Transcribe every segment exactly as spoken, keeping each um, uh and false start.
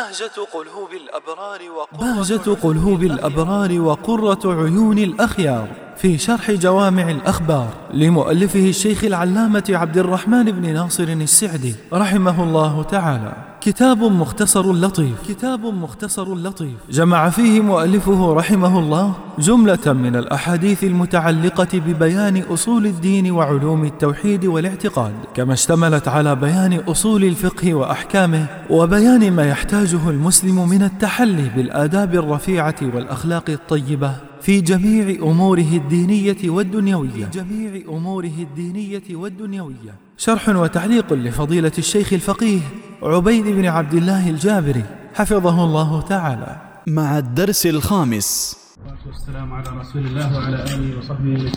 بهجة قلوب الأبرار بهجة قلوب الأبرار وقرة عيون الأخيار في شرح جوامع الأخبار لمؤلفه الشيخ العلامة عبد الرحمن بن ناصر السعدي رحمه الله تعالى. كتاب مختصر لطيف كتاب مختصر لطيف جمع فيه مؤلفه رحمه الله جملة من الأحاديث المتعلقة ببيان أصول الدين وعلوم التوحيد والاعتقاد، كما اشتملت على بيان أصول الفقه وأحكامه وبيان ما يحتاجه المسلم من التحلي بالآداب الرفيعة والأخلاق الطيبة في جميع أموره الدينية والدنيوية في جميع أموره الدينية والدنيوية. شرح وتعليق لفضيلة الشيخ الفقيه عبيد بن عبد الله الجابري حفظه الله تعالى، مع الدرس الخامس. والسلام على رسول الله وعلى آله وصحبه وسلم.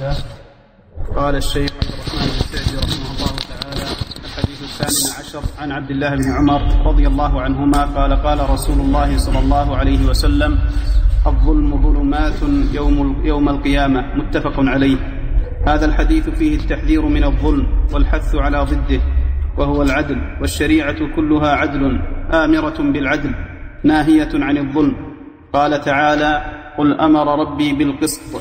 قال الشيخ عبد الرحمن السعدي رحمه الله تعالى: الحديث الثامن عشر عن عبد الله بن عمر رضي الله عنهما قال: قال رسول الله صلى الله عليه وسلم: الظلم ظلمات يوم, يوم القيامة. متفق عليه. هذا الحديث فيه التحذير من الظلم والحث على ضده، وهو العدل، والشريعة كلها عدل آمرة بالعدل ناهية عن الظلم. قال تعالى: قل أمر ربي بالقسط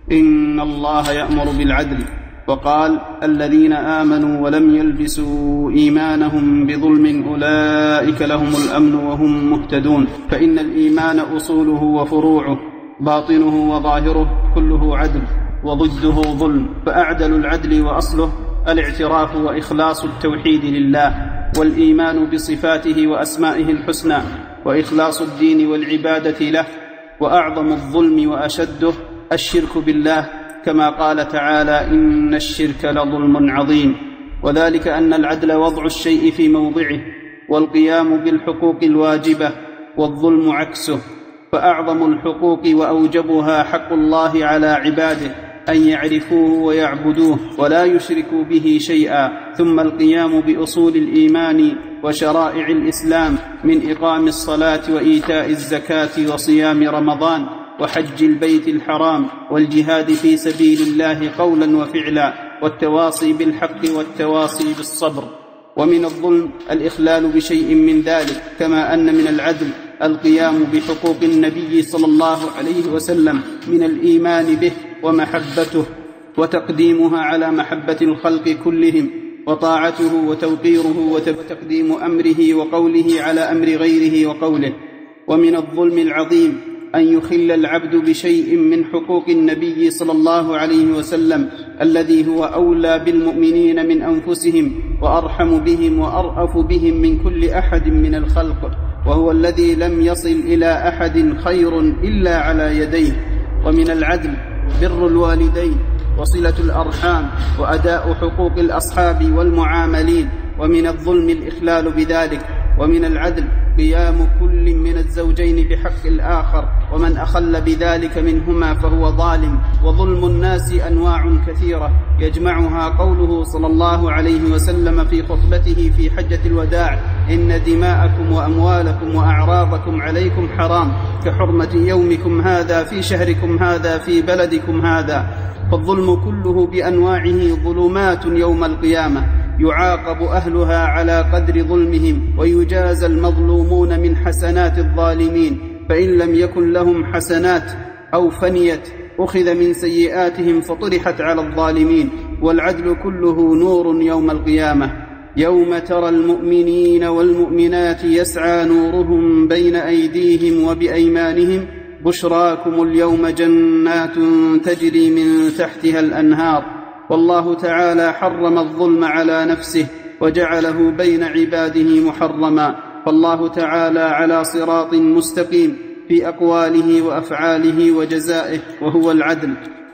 إن الله يأمر بالعدل. وقال: الذين آمنوا ولم يلبسوا إيمانهم بظلم أولئك لهم الأمن وهم مهتدون. فإن الإيمان أصوله وفروعه باطنه وظاهره كله عدل، وضده ظلم، فأعدل العدل وأصله الاعتراف وإخلاص التوحيد لله، والإيمان بصفاته وأسمائه الحسنى، وإخلاص الدين والعبادة له. وأعظم الظلم وأشده الشرك بالله، كما قال تعالى: إن الشرك لظلم عظيم. وذلك أن العدل وضع الشيء في موضعه، والقيام بالحقوق الواجبة، والظلم عكسه. فأعظم الحقوق وأوجبها حق الله على عباده أن يعرفوه ويعبدوه ولا يشركوا به شيئا، ثم القيام بأصول الإيمان وشرائع الإسلام من إقام الصلاة وإيتاء الزكاة وصيام رمضان وحج البيت الحرام والجهاد في سبيل الله قولا وفعلا، والتواصي بالحق والتواصي بالصبر. ومن الظلم الإخلال بشيء من ذلك، كما أن من العدل القيام بحقوق النبي صلى الله عليه وسلم من الإيمان به ومحبته، وتقديمها على محبة الخلق كلهم، وطاعته وتوقيره وتقديم أمره وقوله على أمر غيره وقوله. ومن الظلم العظيم أن يخل العبد بشيء من حقوق النبي صلى الله عليه وسلم الذي هو أولى بالمؤمنين من أنفسهم، وأرحم بهم وأرأف بهم من كل أحد من الخلق، وهو الذي لم يصل إلى أحد خير إلا على يديه. ومن العدل بر الوالدين وصلة الأرحام وأداء حقوق الأصحاب والمعاملين. ومن الظلم الإخلال بذلك. ومن العدل قيام كل من الزوجين بحق الآخر، ومن أخل بذلك منهما فهو ظالم. وظلم الناس أنواع كثيرة يجمعها قوله صلى الله عليه وسلم في خطبته في حجة الوداع: إن دماءكم وأموالكم وأعراضكم عليكم حرام كحرمة يومكم هذا في شهركم هذا في بلدكم هذا. فالظلم كله بأنواعه ظلمات يوم القيامة، يعاقب أهلها على قدر ظلمهم، ويجازى المظلومون من حسنات الظالمين، فإن لم يكن لهم حسنات أو فنيت أخذ من سيئاتهم فطرحت على الظالمين. والعدل كله نور يوم القيامة، يوم ترى المؤمنين والمؤمنات يسعى نورهم بين أيديهم وبأيمانهم: بشراكم اليوم جنات تجري من تحتها الأنهار. والله تعالى حرم الظلم على نفسه وجعله بين عباده محرما، فالله تعالى على صراط مستقيم في أقواله وأفعاله وجزائه، وهو العدل.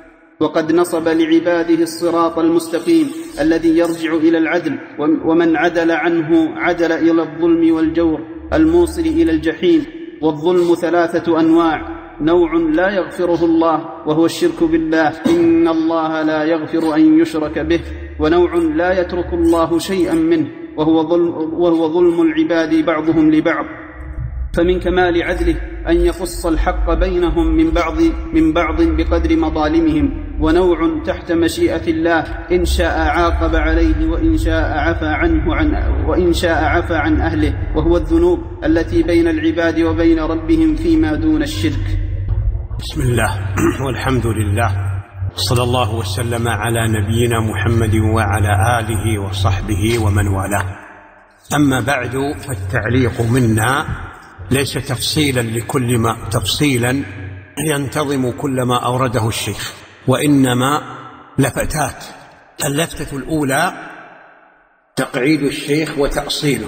وقد نصب لعباده الصراط المستقيم الذي يرجع إلى العدل، ومن عدل عنه عدل إلى الظلم والجور الموصل إلى الجحيم. والظلم ثلاثة أنواع: نوع لا يغفره الله وهو الشرك بالله، إن الله لا يغفر أن يشرك به. ونوع لا يترك الله شيئا منه، وهو ظلم, وهو ظلم العباد بعضهم لبعض. فمن كمال عدله أن يخص الحق بينهم من بعض من بعض بقدر مظالمهم، ونوع تحت مشيئة الله، إن شاء عاقب عليه وإن شاء عفى عنه عن وإن شاء عفى عن أهله، وهو الذنوب التي بين العباد وبين ربهم فيما دون الشرك. بسم الله والحمد لله، صلى الله وسلم على نبينا محمد وعلى آله وصحبه ومن والاه. أما بعد، فالتعليق منا ليس تفصيلا لكل ما تفصيلا ينتظم كل ما أورده الشيخ، وإنما لفتات. اللفتة الأولى تقعيد الشيخ وتأصيله،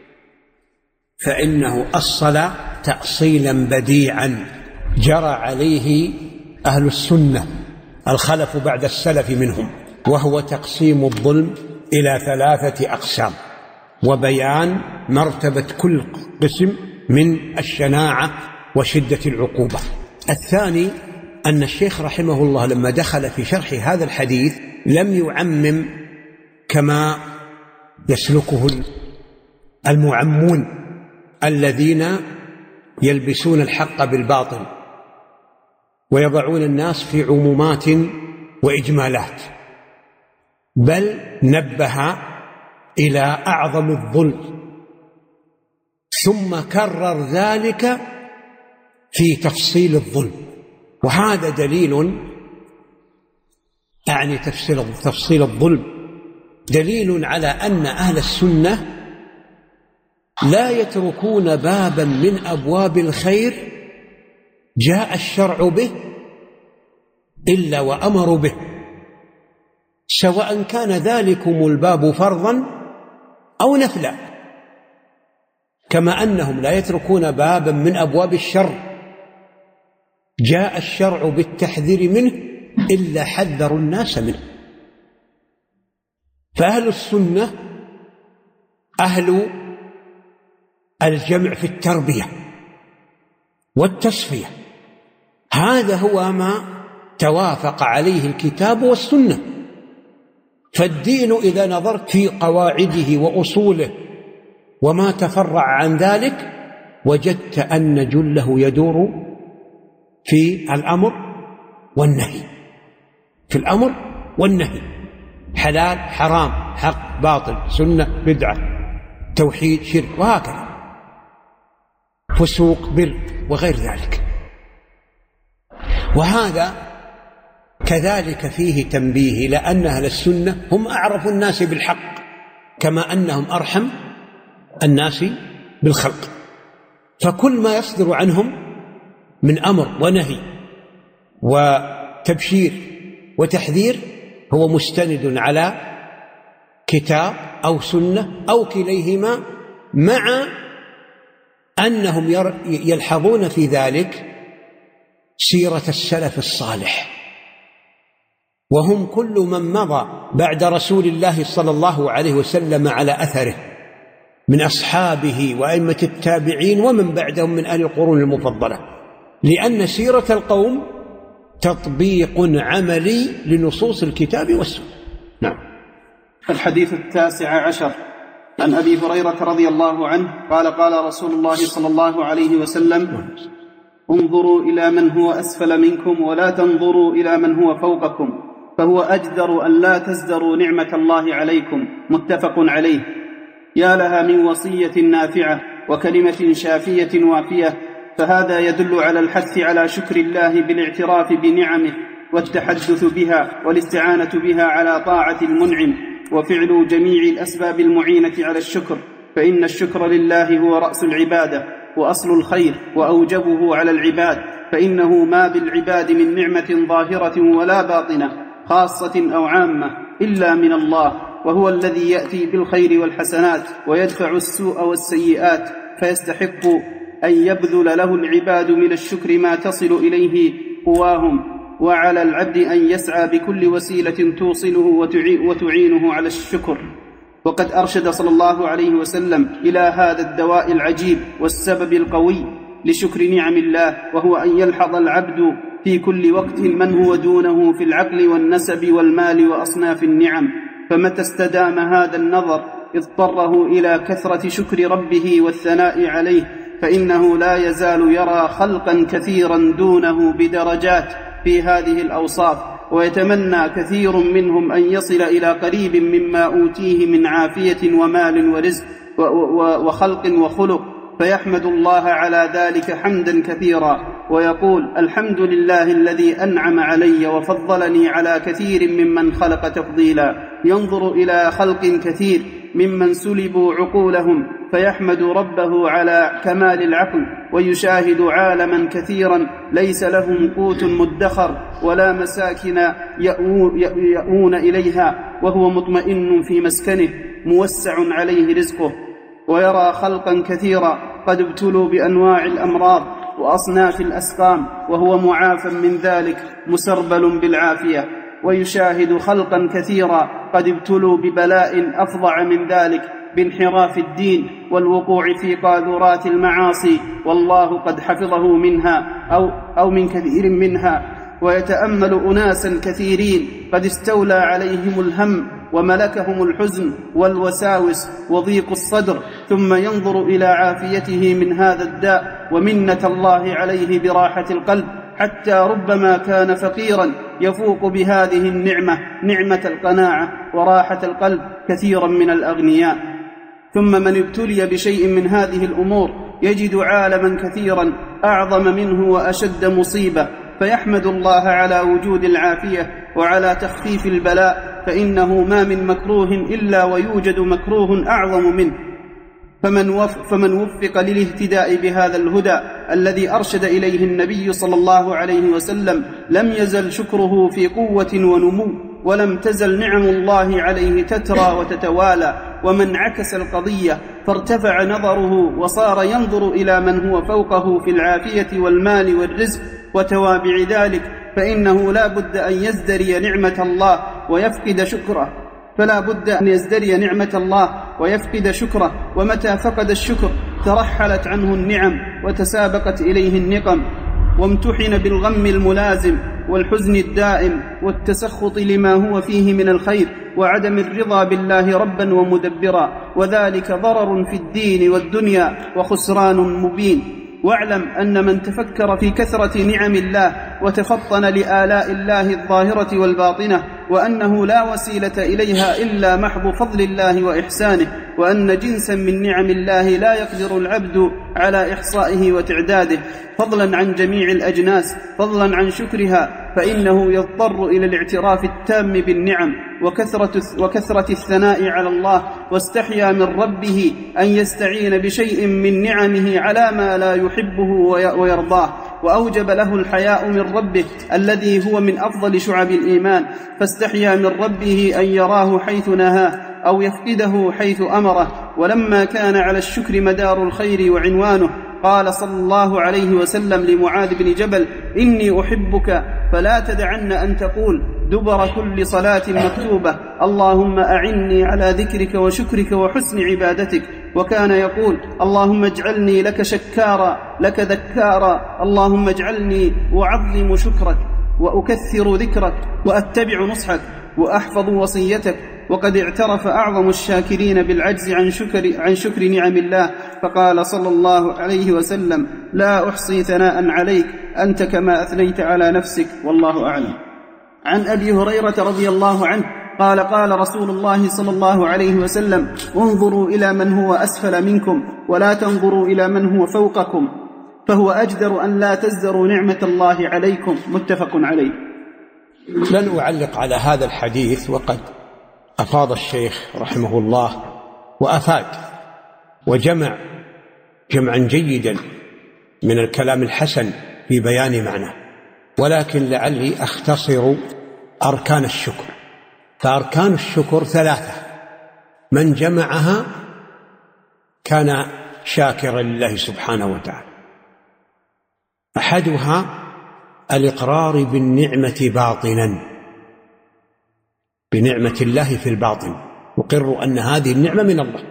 فإنه أصل تأصيلا بديعا جرى عليه أهل السنة الخلف بعد السلف منهم، وهو تقسيم الظلم إلى ثلاثة أقسام، وبيان مرتبة كل قسم من الشناعة وشدة العقوبة. الثاني أن الشيخ رحمه الله لما دخل في شرح هذا الحديث لم يعمم كما يسلكه المعمون الذين يلبسون الحق بالباطل ويضعون الناس في عمومات وإجمالات، بل نبه إلى أعظم الظلم ثم كرر ذلك في تفصيل الظلم. وهذا دليل، يعني تفصيل تفصيل الظلم دليل على أن أهل السنة لا يتركون بابا من أبواب الخير جاء الشرع به إلا وأمروا به، سواء كان ذلكم الباب فرضا أو نفلا، كما أنهم لا يتركون بابا من أبواب الشر جاء الشرع بالتحذير منه إلا حذروا الناس منه. فأهل السنة أهل الجمع في التربية والتصفية، هذا هو ما توافق عليه الكتاب والسنة. فالدين إذا نظرت في قواعده وأصوله وما تفرع عن ذلك وجدت أن جله يدور في الأمر والنهي، في الأمر والنهي، حلال حرام، حق باطل، سنة بدعة، توحيد شرك، وهكذا، فسوق بر وغير ذلك. وهذا كذلك فيه تنبيه لأن أهل السنة هم أعرف الناس بالحق، كما أنهم أرحم الناس بالخلق، فكل ما يصدر عنهم من أمر ونهي وتبشير وتحذير هو مستند على كتاب أو سنة أو كليهما، مع أنهم يلحظون في ذلك سيرة السلف الصالح، وهم كل من مضى بعد رسول الله صلى الله عليه وسلم على أثره من أصحابه وأئمة التابعين ومن بعدهم من أهل القرون المفضلة، لأن سيرة القوم تطبيق عملي لنصوص الكتاب والسنة. نعم. الحديث التاسع عشر عن أبي هريرة رضي الله عنه قال قال رسول الله صلى الله عليه وسلم: انظروا إلى من هو أسفل منكم ولا تنظروا إلى من هو فوقكم، فهو أجدر أن لا تزدروا نعمة الله عليكم. متفق عليه. يا لها من وصية نافعة وكلمة شافية وافية، فهذا يدل على الحث على شكر الله بالاعتراف بنعمه والتحدث بها والاستعانة بها على طاعة المنعم، وفعل جميع الأسباب المعينة على الشكر، فإن الشكر لله هو رأس العبادة وأصل الخير وأوجبه على العباد، فإنه ما بالعباد من نعمة ظاهرة ولا باطنة خاصة أو عامة إلا من الله، وهو الذي يأتي بالخير والحسنات ويدفع السوء والسيئات، فيستحق أن يبذل له العباد من الشكر ما تصل إليه قواهم، وعلى العبد أن يسعى بكل وسيلة توصله وتعينه على الشكر. وقد أرشد صلى الله عليه وسلم إلى هذا الدواء العجيب والسبب القوي لشكر نعم الله، وهو أن يلحظ العبد في كل وقت من هو دونه في العقل والنسب والمال وأصناف النعم، فمتى استدام هذا النظر اضطره إلى كثرة شكر ربه والثناء عليه، فإنه لا يزال يرى خلقا كثيرا دونه بدرجات في هذه الأوصاف، ويتمنى كثير منهم أن يصل إلى قريب مما أوتيه من عافية ومال ورزق وخلق وخلق، فيحمد الله على ذلك حمدا كثيرا ويقول: الحمد لله الذي أنعم علي وفضلني على كثير ممن خلق تفضيلا. ينظر إلى خلق كثير ممن سلبوا عقولهم فيحمد ربه على كمال العقل، ويشاهد عالما كثيرا ليس لهم قوت مدخر ولا مساكن يأوون إليها، وهو مطمئن في مسكنه موسع عليه رزقه. ويرى خلقا كثيرا قد ابتلوا بأنواع الأمراض وأصناف الأسقام وهو معاف من ذلك مسربل بالعافية. ويشاهد خلقا كثيرا قد ابتلوا ببلاء أفظع من ذلك بانحراف الدين والوقوع في قاذورات المعاصي، والله قد حفظه منها أو, أو من كثير منها. ويتأمل أناسا كثيرين قد استولى عليهم الهم وملكهم الحزن والوساوس وضيق الصدر، ثم ينظر إلى عافيته من هذا الداء ومنة الله عليه براحة القلب، حتى ربما كان فقيرا يفوق بهذه النعمة نعمة القناعة وراحة القلب كثيرا من الأغنياء. ثم من ابتلي بشيء من هذه الأمور يجد عالما كثيرا أعظم منه وأشد مصيبة، فيحمد الله على وجود العافية وعلى تخفيف البلاء، فإنه ما من مكروه إلا ويوجد مكروه أعظم منه. فمن, وف فمن وفق للاهتداء بهذا الهدى الذي أرشد إليه النبي صلى الله عليه وسلم لم يزل شكره في قوة ونمو، ولم تزل نعم الله عليه تترى وتتوالى. ومن عكس القضية فارتفع نظره وصار ينظر إلى من هو فوقه في العافية والمال والرزق وتوابع ذلك، فإنه لا بد أن يزدري نعمة الله ويفقد شكره فلا بد أن يزدري نعمة الله ويفقد شكره. ومتى فقد الشكر ترحلت عنه النعم وتسابقت إليه النقم، وامتحن بالغم الملازم والحزن الدائم والتسخط لما هو فيه من الخير وعدم الرضا بالله ربا ومدبرا، وذلك ضرر في الدين والدنيا وخسران مبين. واعلم أن من تفكر في كثرة نعم الله وتفطن لآلاء الله الظاهرة والباطنة، وأنه لا وسيلة إليها إلا محض فضل الله وإحسانه، وأن جنسا من نعم الله لا يقدر العبد على إحصائه وتعداده، فضلا عن جميع الأجناس، فضلا عن شكرها، فإنه يضطر إلى الاعتراف التام بالنعم وكثرة, وكثرة الثناء على الله، واستحيا من ربه أن يستعين بشيء من نعمه على ما لا يحبه ويرضاه، وأوجب له الحياء من ربه الذي هو من أفضل شعب الإيمان، فاستحيا من ربه أن يراه حيث نهاه أو يفقده حيث أمره. ولما كان على الشكر مدار الخير وعنوانه قال صلى الله عليه وسلم لمعاذ بن جبل: إني أحبك فلا تدعن أن تقول دبر كل صلاة مكتوبة: اللهم أعني على ذكرك وشكرك وحسن عبادتك. وكان يقول: اللهم اجعلني لك شكارا لك ذكارا، اللهم اجعلني أعظم شكرك وأكثر ذكرك وأتبع نصحك وأحفظ وصيتك. وقد اعترف أعظم الشاكرين بالعجز عن شكر, عن شكر نعم الله، فقال صلى الله عليه وسلم: لا أحصي ثناء عليك أنت كما أثنيت على نفسك، والله أعلم. عن أبي هريرة رضي الله عنه قال: قال رسول الله صلى الله عليه وسلم: انظروا إلى من هو أسفل منكم ولا تنظروا إلى من هو فوقكم، فهو أجدر أن لا تزدروا نعمة الله عليكم. متفق عليه. لن أعلق على هذا الحديث، وقد أفاض الشيخ رحمه الله وأفاد وجمع جمعا جيدا من الكلام الحسن في بيان معناه، ولكن لعلي أختصر أركان الشكر. فأركان الشكر ثلاثة، من جمعها كان شاكرا لله سبحانه وتعالى. أحدها الإقرار بالنعمة باطنا، بنعمة الله في الباطن، أقر أن هذه النعمة من الله.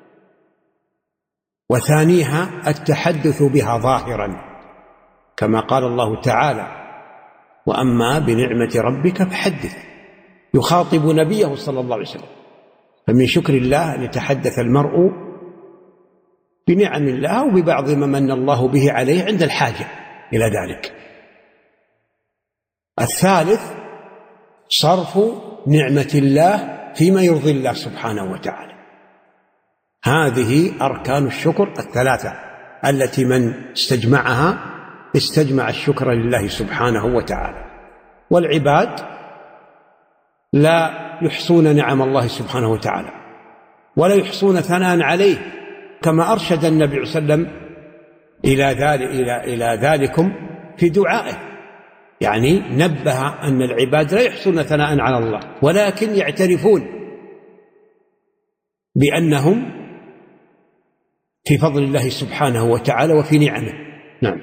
وثانيها التحدث بها ظاهرا، كما قال الله تعالى: وأما بنعمة ربك فحدث، يخاطب نبيه صلى الله عليه وسلم. فمن شكر الله أن يتحدث المرء بنعم الله وببعض ما من الله به عليه عند الحاجة إلى ذلك. الثالث صرف نعمة الله فيما يرضي الله سبحانه وتعالى. هذه أركان الشكر الثلاثة التي من استجمعها استجمع الشكر لله سبحانه وتعالى. والعباد لا يحصون نعم الله سبحانه وتعالى ولا يحصون ثناء عليه، كما أرشد النبي صلى الله عليه وسلم إلى ذلك إلى إلى ذلكم في دعائه، يعني نبه أن العباد لا يحصون ثناء على الله ولكن يعترفون بأنهم في فضل الله سبحانه وتعالى وفي نعمه. نعم.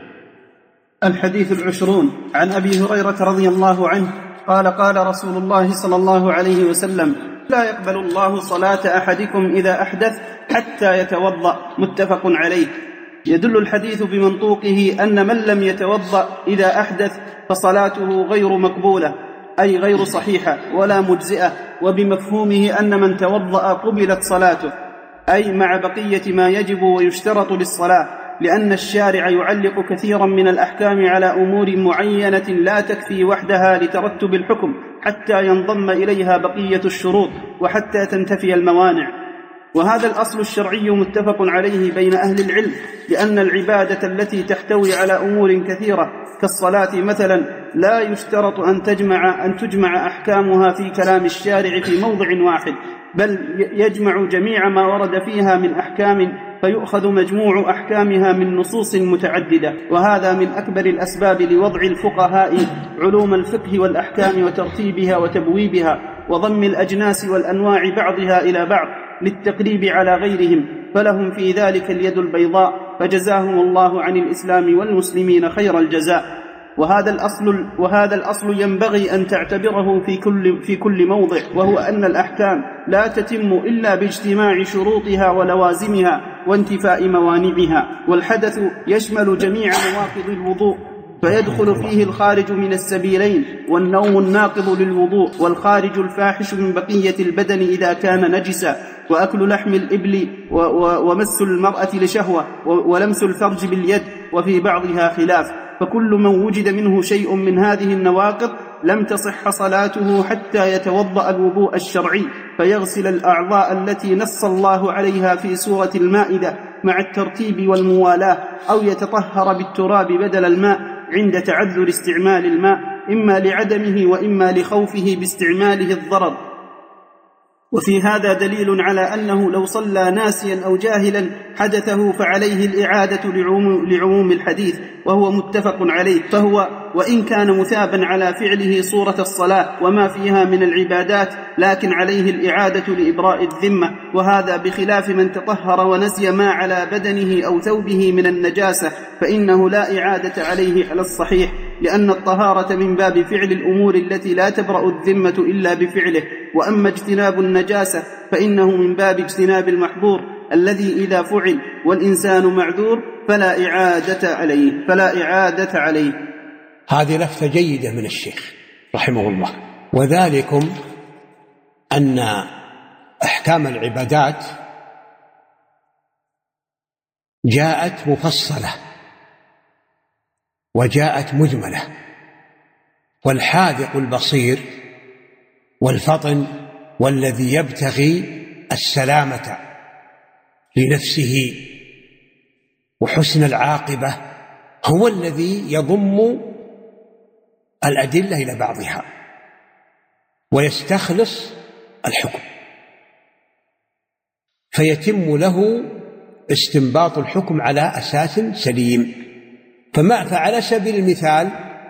الحديث العشرون عن أبي هريرة رضي الله عنه قال قال رسول الله صلى الله عليه وسلم: لا يقبل الله صلاة أحدكم إذا أحدث حتى يتوضأ، متفق عليه. يدل الحديث بمنطوقه أن من لم يتوضأ إذا أحدث فصلاته غير مقبولة، أي غير صحيحة ولا مجزئة، وبمفهومه أن من توضأ قبلت صلاته، أي مع بقية ما يجب ويشترط للصلاة، لأن الشارع يعلق كثيرا من الأحكام على أمور معينة لا تكفي وحدها لترتب الحكم حتى ينضم إليها بقية الشروط وحتى تنتفي الموانع. وهذا الأصل الشرعي متفق عليه بين أهل العلم، لأن العبادة التي تحتوي على أمور كثيرة كالصلاة مثلا لا يشترط أن تجمع, أن تجمع أحكامها في كلام الشارع في موضع واحد، بل يجمع جميع ما ورد فيها من أحكام فيؤخذ مجموع أحكامها من نصوص متعددة. وهذا من أكبر الأسباب لوضع الفقهاء علوم الفقه والأحكام وترتيبها وتبويبها وضم الأجناس والأنواع بعضها إلى بعض للتقريب على غيرهم، فلهم في ذلك اليد البيضاء، فجزاهم الله عن الإسلام والمسلمين خير الجزاء. وهذا الأصل, وهذا الأصل ينبغي أن تعتبره في كل, في كل موضع، وهو أن الأحكام لا تتم إلا باجتماع شروطها ولوازمها وانتفاء موانعها. والحدث يشمل جميع نواقض الوضوء، فيدخل فيه الخارج من السبيلين، والنوم الناقض للوضوء، والخارج الفاحش من بقية البدن إذا كان نجسا، وأكل لحم الإبل، ومس المرأة لشهوة، ولمس الفرج باليد، وفي بعضها خلاف. فكل من وجد منه شيء من هذه النواقض لم تصح صلاته حتى يتوضأ الوضوء الشرعي فيغسل الأعضاء التي نص الله عليها في سورة المائدة مع الترتيب والموالاة، أو يتطهر بالتراب بدل الماء عند تعذر استعمال الماء، إما لعدمه وإما لخوفه باستعماله الضرر. وفي هذا دليل على أنه لو صلى ناسيا أو جاهلا حدثه فعليه الإعادة لعموم, لعموم الحديث، وهو متفق عليه. فهو وإن كان مثابا على فعله صورة الصلاة وما فيها من العبادات، لكن عليه الإعادة لإبراء الذمة، وهذا بخلاف من تطهر ونسي ما على بدنه أو ثوبه من النجاسة، فإنه لا إعادة عليه على الصحيح، لأن الطهارة من باب فعل الأمور التي لا تبرأ الذمة إلا بفعله. وأما اجتناب النجاسة فإنه من باب اجتناب المحظور الذي إذا فعل والإنسان معذور فلا إعادة عليه فلا إعادة عليه. هذه لفتة جيدة من الشيخ رحمه الله. وذلكم أن أحكام العبادات جاءت مفصلة وجاءت مجملة، والحاذق البصير والفطن والذي يبتغي السلامة لنفسه وحسن العاقبة هو الذي يضم الأدلة إلى بعضها ويستخلص الحكم، فيتم له استنباط الحكم على أساس سليم. فما فعلى سبيل المثال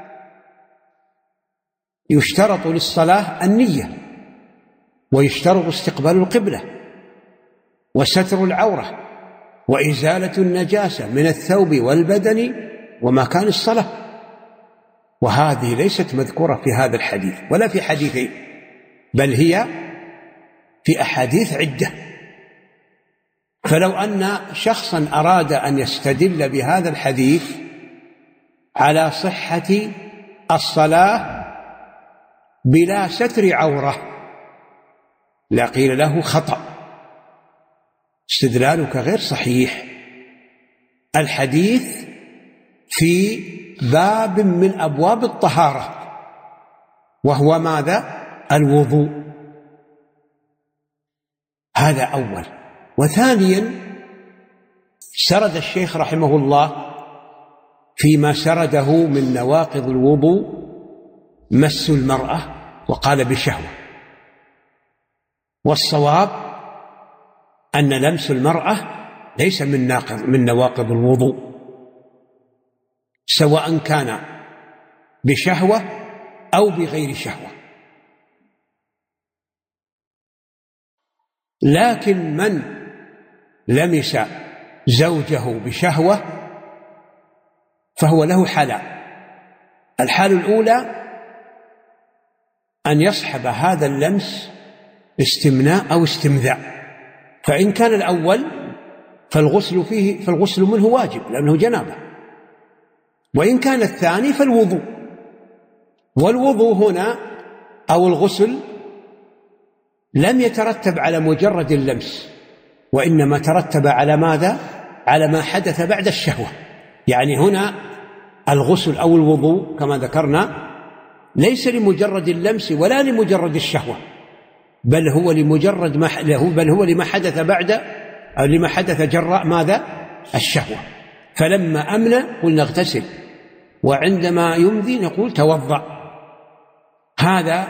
يشترط للصلاة النية، ويشترط استقبال القبلة، وستر العورة، وإزالة النجاسة من الثوب والبدن ومكان الصلاة، وهذه ليست مذكورة في هذا الحديث ولا في حديثين، بل هي في أحاديث عدة. فلو أن شخصا أراد أن يستدل بهذا الحديث على صحة الصلاة بلا ستر عورة لقيل له خطأ، استدلالك غير صحيح، الحديث في باب من أبواب الطهارة، وهو ماذا؟ الوضوء. هذا أول. وثانيا سرد الشيخ رحمه الله فيما سرده من نواقض الوضوء مس المرأة، وقال بشهوة، والصواب أن لمس المرأة ليس من ناقض من نواقض الوضوء، سواء كان بشهوة أو بغير شهوة. لكن من لمس زوجه بشهوة فهو له حالان. الحال الأولى أن يصحب هذا اللمس استمناء أو استمذاء، فإن كان الأول فالغسل فيه فالغسل منه واجب لأنه جنابة، وإن كان الثاني فالوضوء. والوضوء هنا أو الغسل لم يترتب على مجرد اللمس، وإنما ترتب على ماذا؟ على ما حدث بعد الشهوة. يعني هنا الغسل أو الوضوء كما ذكرنا ليس لمجرد اللمس ولا لمجرد الشهوة، بل هو لمجرد ما بل هو لما حدث بعد أو لما حدث جراء ماذا؟ الشهوة. فلما أمنى قلنا اغتسل، وعندما يمضي نقول توضأ. هذا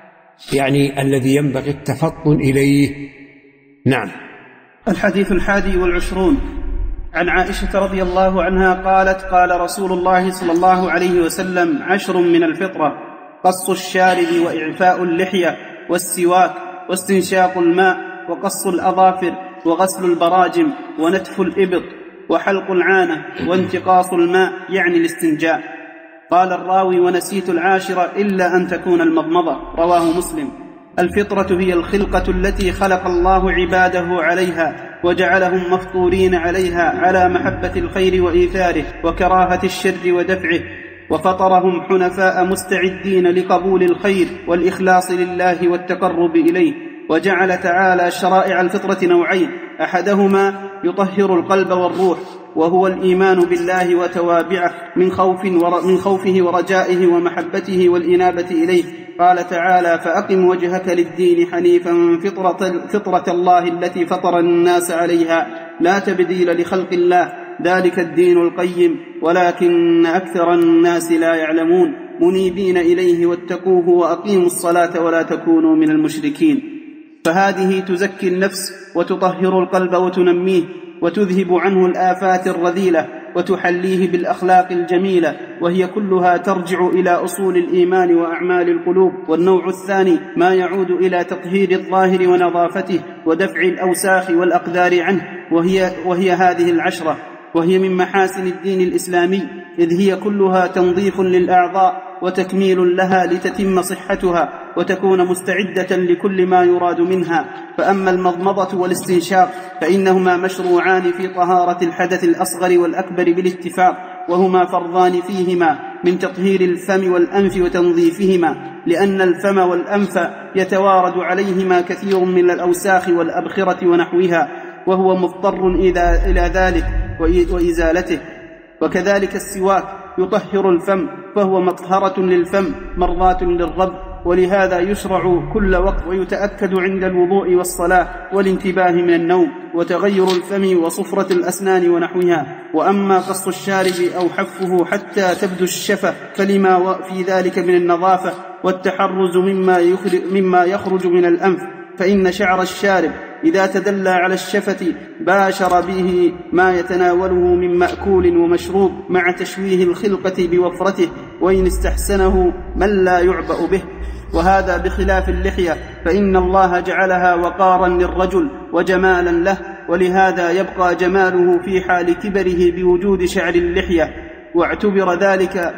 يعني الذي ينبغي التفطن إليه. نعم. الحديث الحادي والعشرون عن عائشة رضي الله عنها قالت: قال رسول الله صلى الله عليه وسلم: عشر من الفطرة: قص الشارب، وإعفاء اللحية، والسواك، واستنشاق الماء، وقص الأظافر، وغسل البراجم، ونتف الإبط، وحلق العانة، وانتقاص الماء يعني الاستنجاء. قال الراوي: ونسيت العاشرة إلا أن تكون المضمضة. رواه مسلم. الفطرة هي الخلقة التي خلق الله عباده عليها وجعلهم مفطورين عليها على محبة الخير وإيثاره وكراهة الشر ودفعه، وفطرهم حنفاء مستعدين لقبول الخير والإخلاص لله والتقرب إليه. وجعل تعالى شرائع الفطرة نوعين: أحدهما يطهر القلب والروح، وهو الإيمان بالله وتوابعه من خوف من خوفه ورجائه ومحبته والإنابة إليه. قال تعالى: فأقم وجهك للدين حنيفا فطرة, فطرة الله التي فطر الناس عليها لا تبديل لخلق الله، ذلك الدين القيم ولكن أكثر الناس لا يعلمون، منيبين إليه واتقوه وأقيموا الصلاة ولا تكونوا من المشركين. فهذه تزكي النفس وتطهر القلب وتنميه وتذهب عنه الآفات الرذيلة وتحليه بالأخلاق الجميلة، وهي كلها ترجع إلى أصول الإيمان وأعمال القلوب. والنوع الثاني ما يعود إلى تطهير الظاهر ونظافته ودفع الأوساخ والأقدار عنه، وهي, وهي هذه العشرة، وهي من محاسن الدين الإسلامي، إذ هي كلها تنظيف للأعضاء وتكميل لها لتتم صحتها وتكون مستعدة لكل ما يراد منها. فأما المضمضة والاستنشاق فإنهما مشروعان في طهارة الحدث الأصغر والأكبر بالاتفاق، وهما فرضان فيهما من تطهير الفم والأنف وتنظيفهما، لأن الفم والأنف يتوارد عليهما كثير من الأوساخ والأبخرة ونحوها، وهو مضطر إلى ذلك وإزالته. وكذلك السواك يطهر الفم، فهو مطهرة للفم مرضاة للرب، ولهذا يشرع كل وقت ويتأكد عند الوضوء والصلاة والانتباه من النوم وتغير الفم وصفرة الأسنان ونحوها. وأما قص الشارب أو حفه حتى تبدو الشفة فلما في ذلك من النظافة والتحرز مما يخرج, مما يخرج من الأنف، فإن شعر الشارب إذا تدلى على الشفة باشر به ما يتناوله من مأكول ومشروب مع تشويه الخلقة بوفرته، وإن استحسنه من لا يعبأ به. وهذا بخلاف اللحية، فإن الله جعلها وقارا للرجل وجمالا له، ولهذا يبقى جماله في حال كبره بوجود شعر اللحية. واعتبر ذلك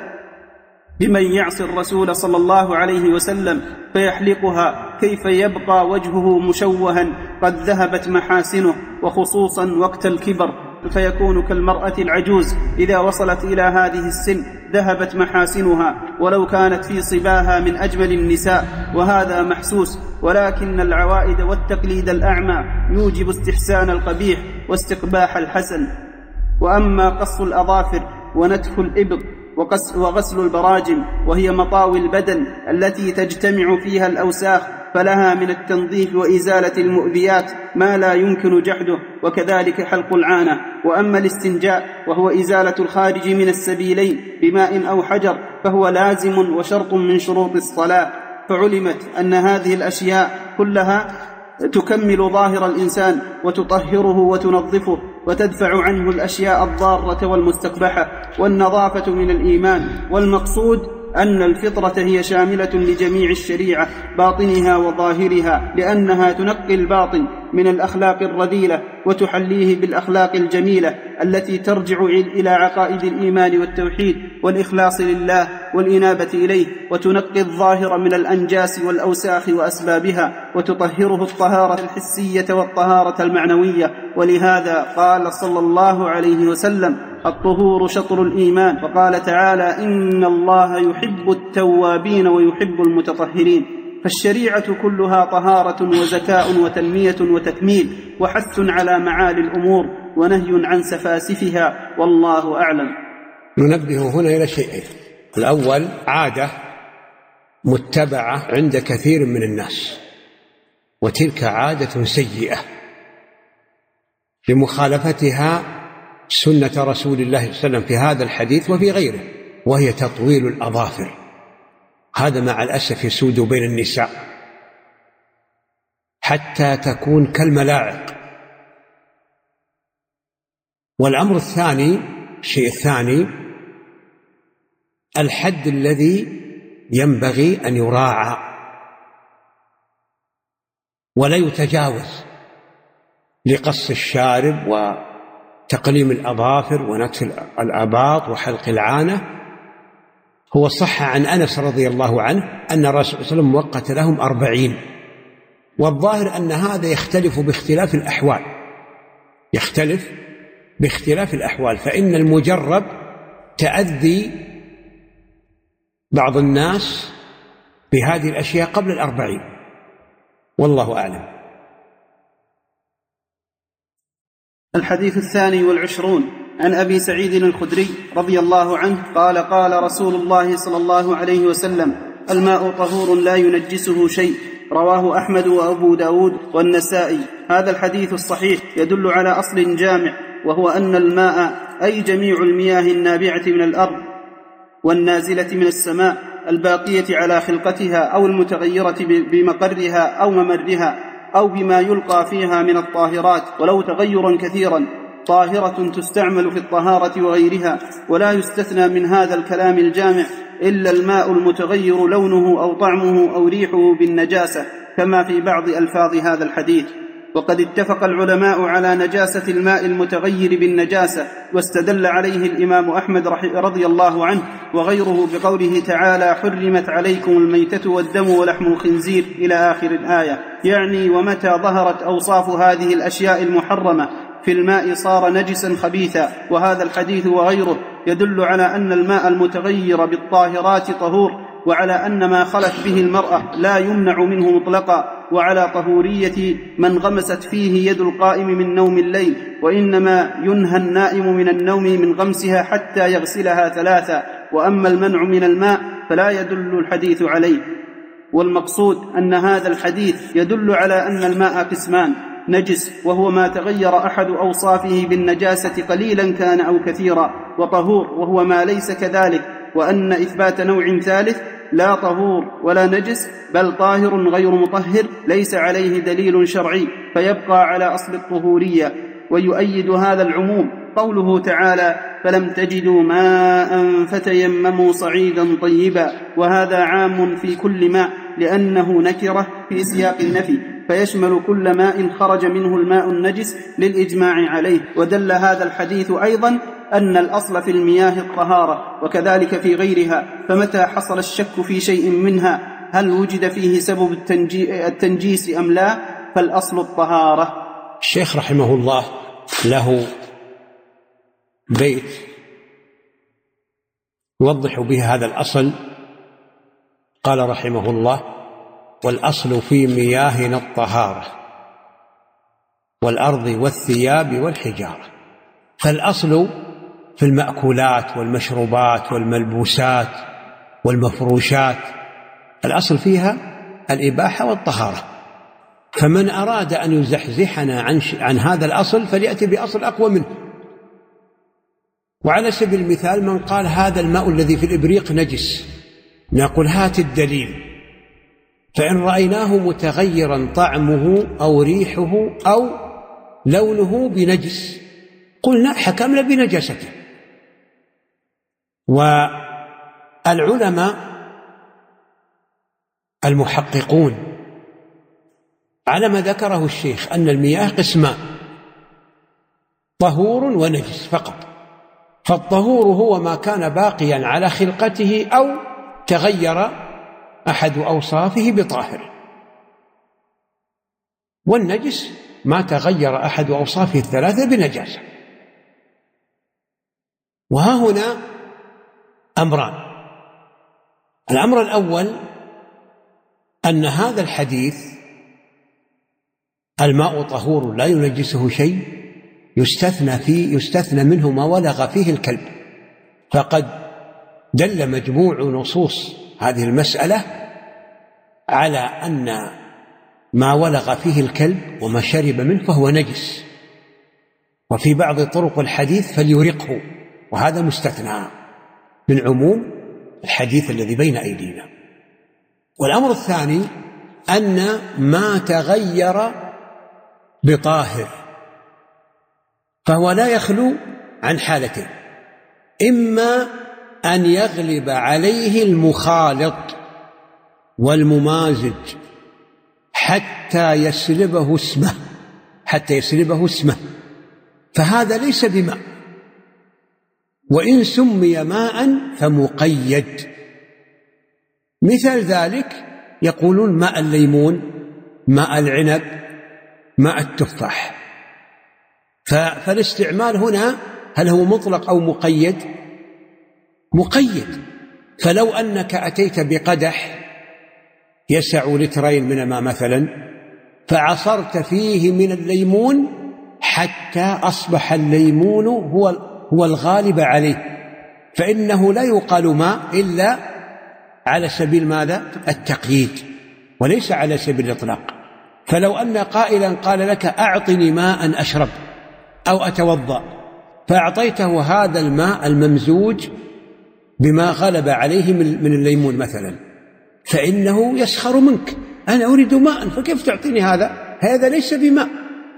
بمن يعصي الرسول صلى الله عليه وسلم فيحلقها، كيف يبقى وجهه مشوها قد ذهبت محاسنه، وخصوصا وقت الكبر، فيكون كالمرأة العجوز إذا وصلت إلى هذه السن ذهبت محاسنها ولو كانت في صباها من أجمل النساء، وهذا محسوس. ولكن العوائد والتقليد الأعمى يوجب استحسان القبيح واستقباح الحسن. وأما قص الأظافر ونتف الإبط وغسل البراجم وهي مطاوي البدن التي تجتمع فيها الأوساخ فلها من التنظيف وإزالة المؤذيات ما لا يمكن جحده، وكذلك حلق العانة. وأما الاستنجاء وهو إزالة الخارج من السبيلين بماء أو حجر فهو لازم وشرط من شروط الصلاة، فعلمت أن هذه الأشياء كلها تكمل ظاهر الإنسان وتطهره وتنظفه وتدفع عنه الأشياء الضارة والمستقبحة، والنظافة من الإيمان. والمقصود أن الفطرة هي شاملة لجميع الشريعة باطنها وظاهرها، لأنها تنقي الباطن من الأخلاق الرذيلة وتحليه بالأخلاق الجميلة التي ترجع إلى عقائد الإيمان والتوحيد والإخلاص لله والإنابة إليه، وتنقي الظاهر من الأنجاس والأوساخ وأسبابها، وتطهره الطهارة الحسية والطهارة المعنوية. ولهذا قال صلى الله عليه وسلم: الطهور شطر الإيمان. وقال تعالى: إن الله يحب التوابين ويحب المتطهرين. فالشريعة كلها طهارة وزكاء وتنمية وتكميل وحث على معالي الأمور ونهي عن سفاسفها، والله أعلم. ننبه هنا إلى شيئين: الأول عادة متبعة عند كثير من الناس، وتلك عادة سيئة لمخالفتها سنة رسول الله صلى الله عليه وسلم في هذا الحديث وفي غيره، وهي تطويل الأظافر. هذا مع الأسف يسود بين النساء حتى تكون كالملاعق. والأمر الثاني، الشيء الثاني، الحد الذي ينبغي أن يراعى ولا يتجاوز لقص الشارب وتقليم الأظافر ونتف الآباط وحلق العانة. هو صح عن أنس رضي الله عنه أن الرسول صلى الله عليه وسلم وقت لهم أربعين، والظاهر أن هذا يختلف باختلاف الأحوال، يختلف باختلاف الأحوال، فإن المجرب تأذي بعض الناس بهذه الأشياء قبل الأربعين، والله أعلم. الحديث الثاني والعشرون عن أبي سعيد الخدري رضي الله عنه قال: قال رسول الله صلى الله عليه وسلم: الماء طهور لا ينجسه شيء. رواه أحمد وأبو داود والنسائي. هذا الحديث الصحيح يدل على أصل جامع، وهو أن الماء أي جميع المياه النابعة من الأرض والنازلة من السماء الباقية على خلقتها أو المتغيرة بمقرها أو ممرها أو بما يلقى فيها من الطاهرات، ولو تغيرا كثيرا، طاهرة تستعمل في الطهارة وغيرها. ولا يستثنى من هذا الكلام الجامع إلا الماء المتغير لونه أو طعمه أو ريحه بالنجاسة، كما في بعض ألفاظ هذا الحديث. وقد اتفق العلماء على نجاسة الماء المتغير بالنجاسة، واستدل عليه الإمام أحمد رضي الله عنه وغيره بقوله تعالى: حرمت عليكم الميتة والدم ولحم الخنزير إلى آخر الآية، يعني ومتى ظهرت أوصاف هذه الأشياء المحرمة في الماء صار نجسا خبيثا. وهذا الحديث وغيره يدل على أن الماء المتغير بالطاهرات طهور، وعلى أن ما خلت به المرأة لا يمنع منه مطلقا، وعلى طهورية من غمست فيه يد القائم من نوم الليل، وإنما ينهى النائم من النوم من غمسها حتى يغسلها ثلاثا. وأما المنع من الماء فلا يدل الحديث عليه. والمقصود أن هذا الحديث يدل على أن الماء قسمان: نجس وهو ما تغير أحد أوصافه بالنجاسة قليلا كان أو كثيرا، وطهور وهو ما ليس كذلك، وأن إثبات نوع ثالث لا طهور ولا نجس بل طاهر غير مطهر ليس عليه دليل شرعي، فيبقى على أصل الطهورية. ويؤيد هذا العموم قوله تعالى: فلم تجدوا ماء فتيمموا صعيدا طيبا، وهذا عام في كل ماء لأنه نكرة في سياق النفي، فيشمل كل ماء خرج منه الماء النجس للإجماع عليه. ودل هذا الحديث أيضا أن الأصل في المياه الطهارة، وكذلك في غيرها، فمتى حصل الشك في شيء منها هل وجد فيه سبب التنجيس أم لا، فالأصل الطهارة. الشيخ رحمه الله له بيت يوضح به هذا الأصل. قال رحمه الله: والأصل في مياهنا الطهارة والأرض والثياب والحجارة، فالأصل في المأكولات والمشروبات والملبوسات والمفروشات الأصل فيها الإباحة والطهارة، فمن أراد أن يزحزحنا عن, عن هذا الأصل فليأتي بأصل أقوى منه. وعلى سبيل المثال من قال هذا الماء الذي في الإبريق نجس، نقول هات الدليل، فإن رأيناه متغيرا طعمه أو ريحه أو لونه بنجس قلنا حكمنا بنجاسته. والعلماء المحققون على ما ذكره الشيخ أن المياه قسمان، طهور ونجس فقط. فالطهور هو ما كان باقيا على خلقته أو تغير أحد أوصافه بطاهر، والنجس ما تغير أحد أوصافه الثلاثة بنجاسة. وها هنا أمران. الأمر الأول أن هذا الحديث الماء طهور لا ينجسه شيء يستثنى فيه يستثنى منه ما ولغ فيه الكلب، فقد دل مجموع نصوص هذه المسألة على أن ما ولغ فيه الكلب وما شرب منه فهو نجس، وفي بعض طرق الحديث فليرقه، وهذا مستثنى من عموم الحديث الذي بين أيدينا. والأمر الثاني أن ما تغير بطاهر فهو لا يخلو عن حالتين: إما أن يغلب عليه المخالط والممازج حتى يسلبه اسمه حتى يسلبه اسمه فهذا ليس بماء، وإن سمي ماء فمقيد. مثل ذلك يقولون ماء الليمون، ماء العنب، ماء التفاح. فالاستعمال هنا هل هو مطلق أو مقيد؟ مقيد. فلو أنك أتيت بقدح يسع لترين من الماء مثلا فعصرت فيه من الليمون حتى أصبح الليمون هو هو الغالب عليه، فإنه لا يقال ماء إلا على سبيل ماذا؟ التقييد، وليس على سبيل الإطلاق. فلو أن قائلا قال لك أعطني ماء أشرب أو أتوضأ، فأعطيته هذا الماء الممزوج بما غلب عليه من الليمون مثلا، فإنه يسخر منك، أنا أريد ماء فكيف تعطيني هذا؟ هذا ليس بماء.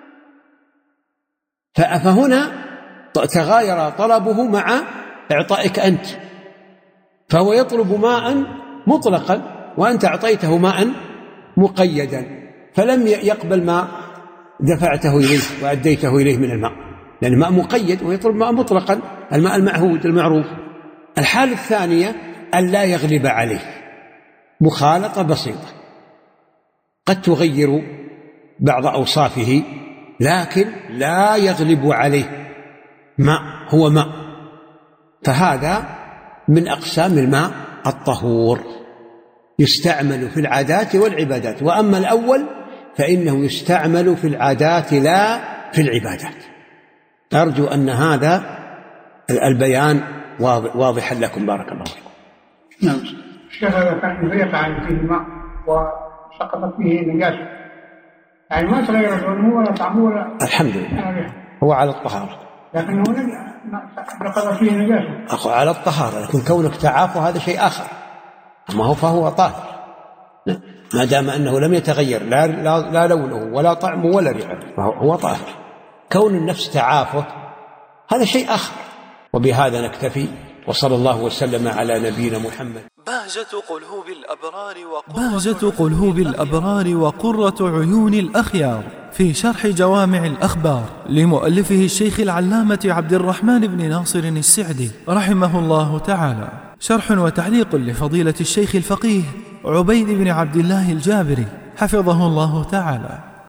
فهنا تغاير طلبه مع إعطائك أنت، فهو يطلب ماء مطلقا وأنت أعطيته ماء مقيدا، فلم يقبل ما دفعته إليه وأديته إليه من الماء، لأن الماء مقيد ويطلب ماء مطلقا، الماء المعهود المعروف. الحالة الثانية أن لا يغلب عليه، مخالطة بسيطة قد تغير بعض أوصافه لكن لا يغلب عليه، ماء هو ماء، فهذا من أقسام الماء الطهور، يستعمل في العادات والعبادات. وأما الأول فإنه يستعمل في العادات لا في العبادات. أرجو أن هذا البيان واضحا لكم، بارك الله فيكم. نعم. الشيخ هذا كان يقع فيه الماء وسقطت فيه نجاسة، يعني ما تغير لونه ولا طعمه ولا، الحمد لله هو على الطهارة، لكنه سقط فيه نجاسة. أخو على الطهارة، لكن كونك تعافى هذا شيء آخر، أما هو فهو طاهر ما دام أنه لم يتغير لا, لا, لا لونه ولا طعمه ولا ريحه فهو طاهر. كون النفس تعافى هذا شيء آخر. وبهذا نكتفي، وصلى الله وسلم على نبينا محمد. بهجة قلوب الأبرار بهجة قلوب الأبرار وقرة عيون الأخيار في شرح جوامع الأخبار لمؤلفه الشيخ العلامة عبد الرحمن بن ناصر السعدي رحمه الله تعالى، شرح وتعليق لفضيلة الشيخ الفقيه عبيد بن عبد الله الجابري حفظه الله تعالى.